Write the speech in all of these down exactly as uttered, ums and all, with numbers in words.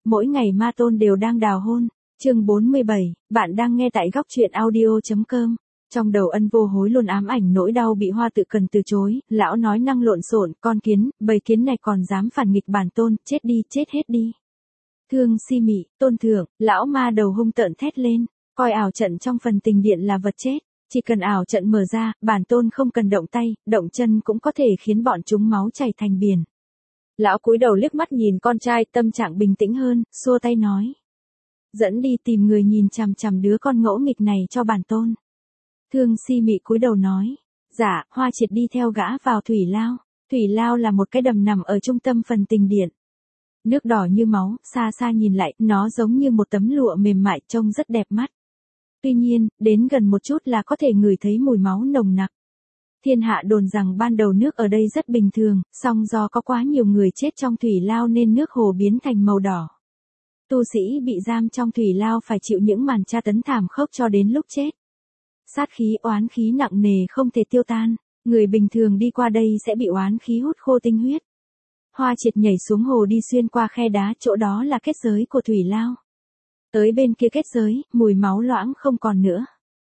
mỗi ngày ma tôn đều đang đào hôn. Chương bốn mươi bảy, bạn đang nghe tại góc truyện audio.com. Trong đầu Ân Vô Hối luôn ám ảnh nỗi đau bị Hoa Tự Cần từ chối, lão nói năng lộn xộn, con kiến, bầy kiến này còn dám phản nghịch bản tôn, chết đi, chết hết đi. Thương si mị, tôn thượng, lão ma đầu hung tợn thét lên, coi ảo trận trong phần tình điện là vật chết, chỉ cần ảo trận mở ra, bản tôn không cần động tay, động chân cũng có thể khiến bọn chúng máu chảy thành biển. Lão cúi đầu liếc mắt nhìn con trai, tâm trạng bình tĩnh hơn, xua tay nói. Dẫn đi tìm người nhìn chằm chằm đứa con ngỗ nghịch này cho bản tôn. Thương si mị cúi đầu nói. Dạ, Hoa Triệt đi theo gã vào thủy lao. Thủy lao là một cái đầm nằm ở trung tâm phần tình điện. Nước đỏ như máu, xa xa nhìn lại, nó giống như một tấm lụa mềm mại trông rất đẹp mắt. Tuy nhiên, đến gần một chút là có thể ngửi thấy mùi máu nồng nặc. Thiên hạ đồn rằng ban đầu nước ở đây rất bình thường, song do có quá nhiều người chết trong thủy lao nên nước hồ biến thành màu đỏ. Tu sĩ bị giam trong thủy lao phải chịu những màn tra tấn thảm khốc cho đến lúc chết. Sát khí oán khí nặng nề không thể tiêu tan, người bình thường đi qua đây sẽ bị oán khí hút khô tinh huyết. Hoa Triệt nhảy xuống hồ đi xuyên qua khe đá, chỗ đó là kết giới của thủy lao. Tới bên kia kết giới, mùi máu loãng không còn nữa.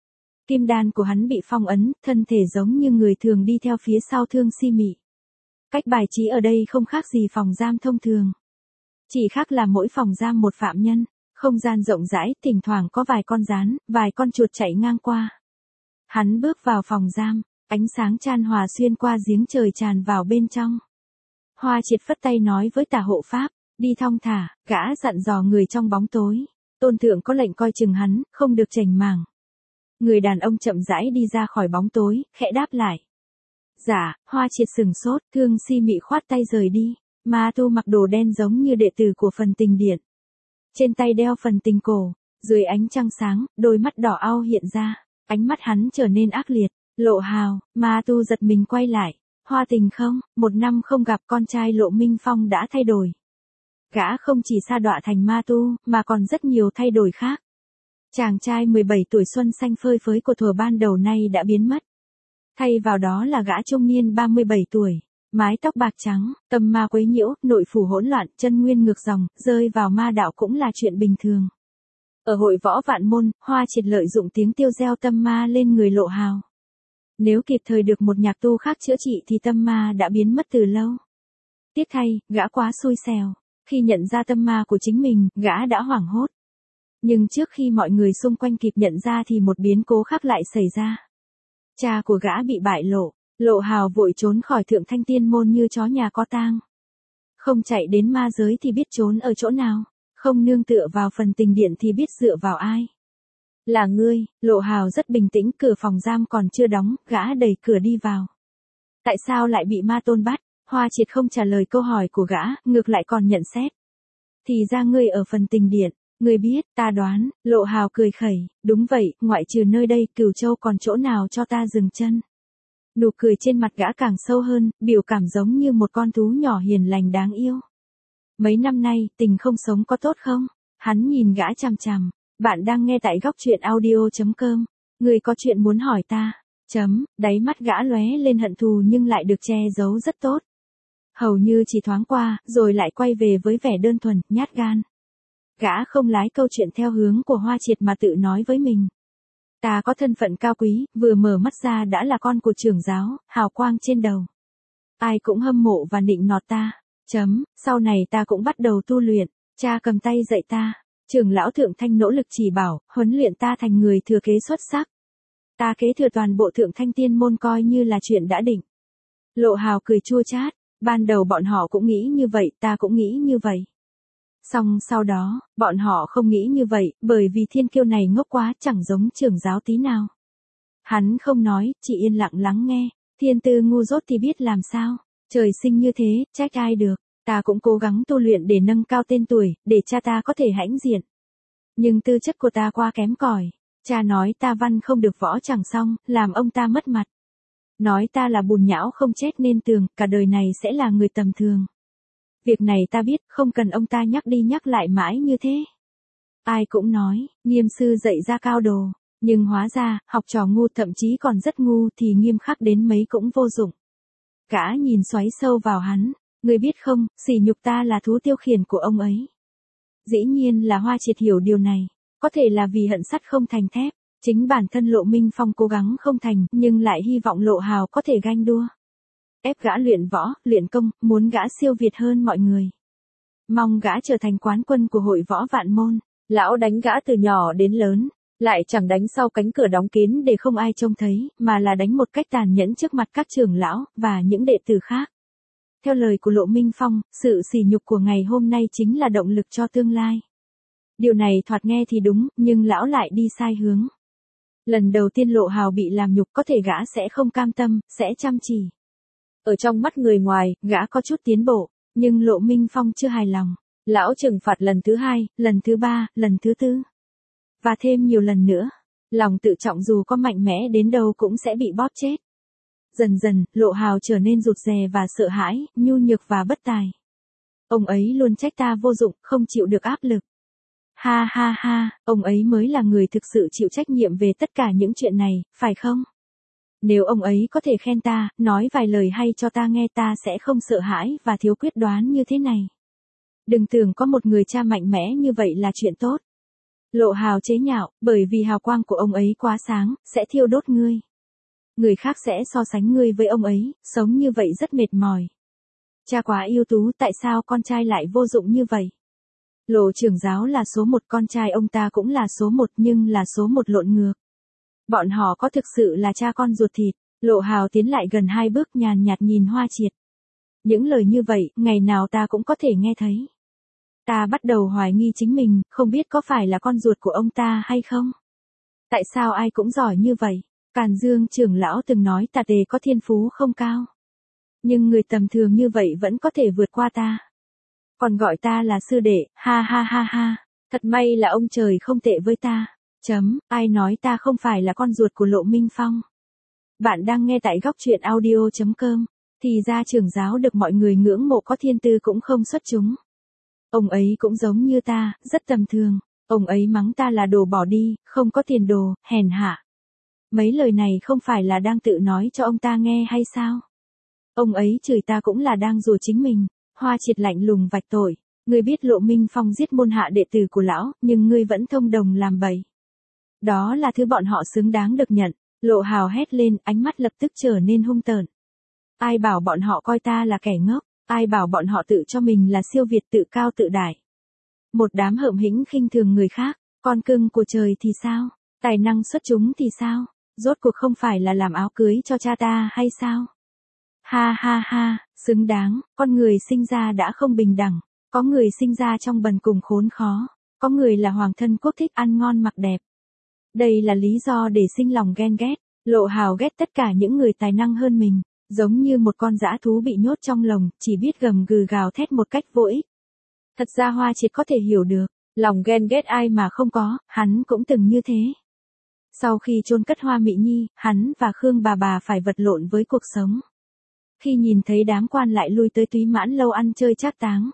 Kim đan của hắn bị phong ấn, thân thể giống như người thường đi theo phía sau Thương si mị. Cách bài trí ở đây không khác gì phòng giam thông thường. Chỉ khác là mỗi phòng giam một phạm nhân, không gian rộng rãi, thỉnh thoảng có vài con gián, vài con chuột chạy ngang qua. Hắn bước vào phòng giam, ánh sáng chan hòa xuyên qua giếng trời tràn vào bên trong. Hoa Triệt phất tay nói với Tả hộ pháp, đi thong thả, gã dặn dò người trong bóng tối. Tôn thượng có lệnh coi chừng hắn, không được chảnh mảng. Người đàn ông chậm rãi đi ra khỏi bóng tối, khẽ đáp lại. Dạ, Hoa Triệt sừng sốt, Thương si mị khoát tay rời đi. Ma tu mặc đồ đen giống như đệ tử của phần tình điện. Trên tay đeo phần tình cổ, dưới ánh trăng sáng, đôi mắt đỏ au hiện ra, ánh mắt hắn trở nên ác liệt. Lộ Hào, ma tu giật mình quay lại. Hoa tình không, một năm không gặp con trai Lộ Minh Phong đã thay đổi. Gã không chỉ sa đọa thành ma tu, mà còn rất nhiều thay đổi khác. Chàng trai mười bảy tuổi xuân xanh phơi phới của thuở ban đầu nay đã biến mất. Thay vào đó là gã trung niên ba mươi bảy tuổi. Mái tóc bạc trắng, tâm ma quấy nhiễu, nội phủ hỗn loạn, chân nguyên ngược dòng, rơi vào ma đạo cũng là chuyện bình thường. Ở hội võ vạn môn, Hoa Triệt lợi dụng tiếng tiêu gieo tâm ma lên người Lộ Hào. Nếu kịp thời được một nhạc tu khác chữa trị thì tâm ma đã biến mất từ lâu. Tiếc thay, gã quá xui xẻo. Khi nhận ra tâm ma của chính mình, gã đã hoảng hốt. Nhưng trước khi mọi người xung quanh kịp nhận ra thì một biến cố khác lại xảy ra. Cha của gã bị bại lộ. Lộ Hào vội trốn khỏi Thượng Thanh Tiên môn như chó nhà có tang. Không chạy đến ma giới thì biết trốn ở chỗ nào, không nương tựa vào phần tình điện thì biết dựa vào ai. Là ngươi, Lộ Hào rất bình tĩnh, cửa phòng giam còn chưa đóng, gã đẩy cửa đi vào. Tại sao lại bị ma tôn bắt? Hoa Triệt không trả lời câu hỏi của gã, ngược lại còn nhận xét. Thì ra ngươi ở phần tình điện, ngươi biết, ta đoán. Lộ Hào cười khẩy, đúng vậy, ngoại trừ nơi đây, Cửu Châu còn chỗ nào cho ta dừng chân. Nụ cười trên mặt gã càng sâu hơn, biểu cảm giống như một con thú nhỏ hiền lành đáng yêu. Mấy năm nay, tình không sống có tốt không? Hắn nhìn gã chằm chằm. Bạn đang nghe tại góc truyện audio.com. Người có chuyện muốn hỏi ta. Chấm, đáy mắt gã lóe lên hận thù nhưng lại được che giấu rất tốt. Hầu như chỉ thoáng qua, rồi lại quay về với vẻ đơn thuần, nhát gan. Gã không lái câu chuyện theo hướng của Hoa Triệt mà tự nói với mình. Ta có thân phận cao quý, vừa mở mắt ra đã là con của trưởng giáo, hào quang trên đầu. Ai cũng hâm mộ và nịnh nọt ta. Chấm, sau này ta cũng bắt đầu tu luyện, cha cầm tay dạy ta. Trưởng lão Thượng Thanh nỗ lực chỉ bảo, huấn luyện ta thành người thừa kế xuất sắc. Ta kế thừa toàn bộ Thượng Thanh Tiên môn coi như là chuyện đã định. Lộ Hào cười chua chát, ban đầu bọn họ cũng nghĩ như vậy, ta cũng nghĩ như vậy. Xong sau đó, bọn họ không nghĩ như vậy, bởi vì thiên kiêu này ngốc quá, chẳng giống trưởng giáo tí nào. Hắn không nói, chỉ yên lặng lắng nghe, thiên tư ngu dốt thì biết làm sao, trời sinh như thế, trách ai được, ta cũng cố gắng tu luyện để nâng cao tên tuổi, để cha ta có thể hãnh diện. Nhưng tư chất của ta quá kém cỏi, cha nói ta văn không được võ chẳng xong, làm ông ta mất mặt. Nói ta là bùn nhão không chết nên tường, cả đời này sẽ là người tầm thường. Việc này ta biết, không cần ông ta nhắc đi nhắc lại mãi như thế. Ai cũng nói, Nghiêm sư dạy ra cao đồ, nhưng hóa ra, học trò ngu thậm chí còn rất ngu thì nghiêm khắc đến mấy cũng vô dụng. Gã nhìn xoáy sâu vào hắn, ngươi biết không, sỉ nhục ta là thú tiêu khiển của ông ấy. Dĩ nhiên là Hoa Triệt hiểu điều này, có thể là vì hận sắt không thành thép, chính bản thân Lộ Minh Phong cố gắng không thành, nhưng lại hy vọng Lộ Hào có thể ganh đua. Ép gã luyện võ, luyện công, muốn gã siêu việt hơn mọi người. Mong gã trở thành quán quân của hội võ vạn môn. Lão đánh gã từ nhỏ đến lớn, lại chẳng đánh sau cánh cửa đóng kín để không ai trông thấy, mà là đánh một cách tàn nhẫn trước mặt các trưởng lão, và những đệ tử khác. Theo lời của Lộ Minh Phong, sự sỉ nhục của ngày hôm nay chính là động lực cho tương lai. Điều này thoạt nghe thì đúng, nhưng lão lại đi sai hướng. Lần đầu tiên Lộ Hào bị làm nhục có thể gã sẽ không cam tâm, sẽ chăm chỉ. Ở trong mắt người ngoài, gã có chút tiến bộ, nhưng Lộ Minh Phong chưa hài lòng. Lão trừng phạt lần thứ hai, lần thứ ba, lần thứ tư. Và thêm nhiều lần nữa. Lòng tự trọng dù có mạnh mẽ đến đâu cũng sẽ bị bóp chết. Dần dần, Lộ Hào trở nên rụt rè và sợ hãi, nhu nhược và bất tài. Ông ấy luôn trách ta vô dụng, không chịu được áp lực. Ha ha ha, ông ấy mới là người thực sự chịu trách nhiệm về tất cả những chuyện này, phải không? Nếu ông ấy có thể khen ta, nói vài lời hay cho ta nghe, ta sẽ không sợ hãi và thiếu quyết đoán như thế này. Đừng tưởng có một người cha mạnh mẽ như vậy là chuyện tốt. Lộ Hào chế nhạo, bởi vì hào quang của ông ấy quá sáng, sẽ thiêu đốt ngươi. Người khác sẽ so sánh ngươi với ông ấy, sống như vậy rất mệt mỏi. Cha quá ưu tú, tại sao con trai lại vô dụng như vậy? Lộ trưởng giáo là số một, con trai ông ta cũng là số một, nhưng là số một lộn ngược. Bọn họ có thực sự là cha con ruột thịt? Lộ Hào tiến lại gần hai bước, nhàn nhạt nhìn Hoa Triệt. Những lời như vậy, ngày nào ta cũng có thể nghe thấy. Ta bắt đầu hoài nghi chính mình, không biết có phải là con ruột của ông ta hay không? Tại sao ai cũng giỏi như vậy? Càn Dương trưởng lão từng nói ta tề có thiên phú không cao. Nhưng người tầm thường như vậy vẫn có thể vượt qua ta. Còn gọi ta là sư đệ, ha ha ha ha. Thật may là ông trời không tệ với ta. Chấm, ai nói ta không phải là con ruột của Lộ Minh Phong? Bạn đang nghe tại góc truyện audio chấm com. Thì ra trưởng giáo được mọi người ngưỡng mộ có thiên tư cũng không xuất chúng. Ông ấy cũng giống như ta, rất tầm thường. Ông ấy mắng ta là đồ bỏ đi, không có tiền đồ, hèn hạ. Mấy lời này không phải là đang tự nói cho ông ta nghe hay sao? Ông ấy chửi ta cũng là đang rủa chính mình. Hoa Triệt lạnh lùng vạch tội. Ngươi biết Lộ Minh Phong giết môn hạ đệ tử của lão, nhưng ngươi vẫn thông đồng làm bậy. Đó là thứ bọn họ xứng đáng được nhận. Lộ Hào hét lên, ánh mắt lập tức trở nên hung tợn. Ai bảo bọn họ coi ta là kẻ ngốc? Ai bảo bọn họ tự cho mình là siêu việt, tự cao tự đại? Một đám hợm hĩnh khinh thường người khác. Con cưng của trời thì sao? Tài năng xuất chúng thì sao? Rốt cuộc không phải là làm áo cưới cho cha ta hay sao? Ha ha ha, xứng đáng, con người sinh ra đã không bình đẳng. Có người sinh ra trong bần cùng khốn khó. Có người là hoàng thân quốc thích ăn ngon mặc đẹp. Đây là lý do để sinh lòng ghen ghét. Lộ Hào ghét tất cả những người tài năng hơn mình. Giống như một con dã thú bị nhốt trong lồng, chỉ biết gầm gừ gào thét một cách vô ích. Thật ra Hoa Triệt có thể hiểu được. Lòng ghen ghét ai mà không có, hắn cũng từng như thế. Sau khi chôn cất Hoa Mị Nhi, hắn và Khương bà bà phải vật lộn với cuộc sống. Khi nhìn thấy đám quan lại lui tới Túy Mãn lâu ăn chơi trác táng.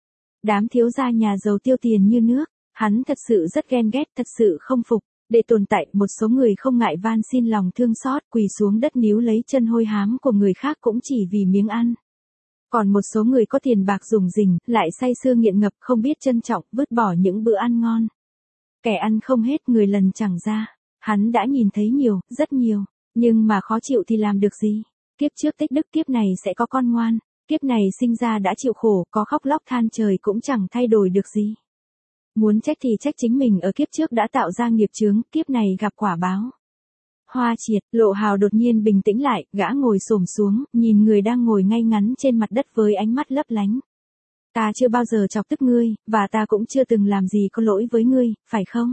Đám thiếu gia nhà giàu tiêu tiền như nước, hắn thật sự rất ghen ghét, thật sự không phục. Để tồn tại, một số người không ngại van xin lòng thương xót, quỳ xuống đất níu lấy chân hôi hám của người khác cũng chỉ vì miếng ăn. Còn một số người có tiền bạc rủng rỉnh, lại say sưa nghiện ngập, không biết trân trọng, vứt bỏ những bữa ăn ngon. Kẻ ăn không hết, người lần chẳng ra. Hắn đã nhìn thấy nhiều, rất nhiều, nhưng mà khó chịu thì làm được gì? Kiếp trước tích đức, kiếp này sẽ có con ngoan. Kiếp này sinh ra đã chịu khổ, có khóc lóc than trời cũng chẳng thay đổi được gì. Muốn trách thì trách chính mình ở kiếp trước đã tạo ra nghiệp chướng, kiếp này gặp quả báo. Hoa Triệt, Lộ Hào đột nhiên bình tĩnh lại, gã ngồi xổm xuống, nhìn người đang ngồi ngay ngắn trên mặt đất với ánh mắt lấp lánh. Ta chưa bao giờ chọc tức ngươi, và ta cũng chưa từng làm gì có lỗi với ngươi, phải không?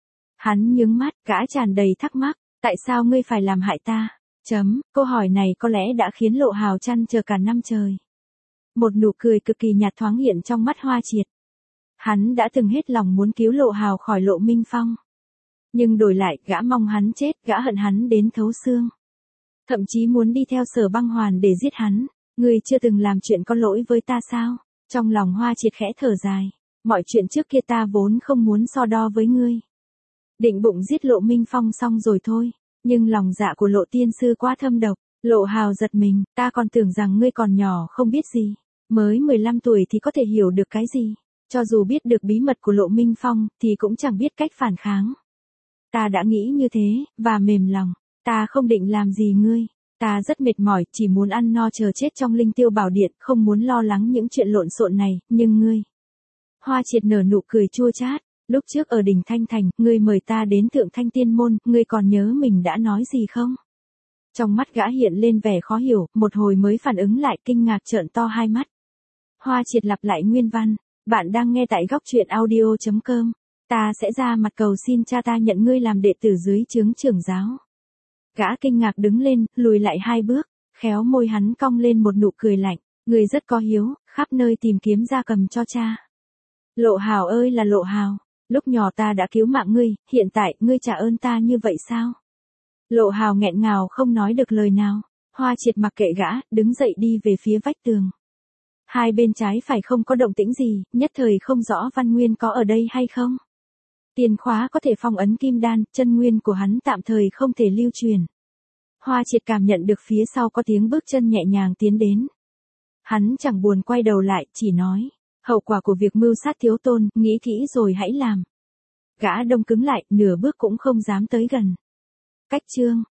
Hắn nhướng mắt, gã tràn đầy thắc mắc, tại sao ngươi phải làm hại ta? Chấm, câu hỏi này có lẽ đã khiến Lộ Hào trăn trở cả năm trời. Một nụ cười cực kỳ nhạt thoáng hiện trong mắt Hoa Triệt. Hắn đã từng hết lòng muốn cứu Lộ Hào khỏi Lộ Minh Phong. Nhưng đổi lại, gã mong hắn chết, gã hận hắn đến thấu xương. Thậm chí muốn đi theo Sở Băng Hoàn để giết hắn. Ngươi chưa từng làm chuyện có lỗi với ta sao? Trong lòng Hoa Triệt khẽ thở dài. Mọi chuyện trước kia ta vốn không muốn so đo với ngươi. Định bụng giết Lộ Minh Phong xong rồi thôi. Nhưng lòng dạ của Lộ tiên sư quá thâm độc. Lộ Hào giật mình, ta còn tưởng rằng ngươi còn nhỏ không biết gì. Mới mười lăm tuổi thì có thể hiểu được cái gì. Cho dù biết được bí mật của Lộ Minh Phong, thì cũng chẳng biết cách phản kháng. Ta đã nghĩ như thế, và mềm lòng. Ta không định làm gì ngươi. Ta rất mệt mỏi, chỉ muốn ăn no chờ chết trong linh tiêu bảo điện, không muốn lo lắng những chuyện lộn xộn này, nhưng ngươi. Hoa Triệt nở nụ cười chua chát. Lúc trước ở đỉnh Thanh Thành, ngươi mời ta đến Thượng Thanh Tiên Môn, ngươi còn nhớ mình đã nói gì không? Trong mắt gã hiện lên vẻ khó hiểu, một hồi mới phản ứng lại, kinh ngạc trợn to hai mắt. Hoa Triệt lặp lại nguyên văn. Bạn đang nghe tại góc truyện audio chấm com. Ta sẽ ra mặt cầu xin cha ta nhận ngươi làm đệ tử dưới trướng trưởng giáo. Gã kinh ngạc đứng lên, lùi lại hai bước, khéo môi hắn cong lên một nụ cười lạnh. Ngươi rất có hiếu, khắp nơi tìm kiếm gia cầm cho cha. Lộ Hào ơi là Lộ Hào, lúc nhỏ ta đã cứu mạng ngươi, hiện tại ngươi trả ơn ta như vậy sao? Lộ Hào nghẹn ngào không nói được lời nào. Hoa Triệt mặc kệ gã, đứng dậy đi về phía vách tường. Hai bên trái phải không có động tĩnh gì, nhất thời không rõ Văn Nguyên có ở đây hay không. Tiền khóa có thể phong ấn kim đan, chân nguyên của hắn tạm thời không thể lưu truyền. Hoa Triệt cảm nhận được phía sau có tiếng bước chân nhẹ nhàng tiến đến. Hắn chẳng buồn quay đầu lại, chỉ nói, hậu quả của việc mưu sát thiếu tôn, nghĩ kỹ rồi hãy làm. Gã đông cứng lại, nửa bước cũng không dám tới gần. Cách chương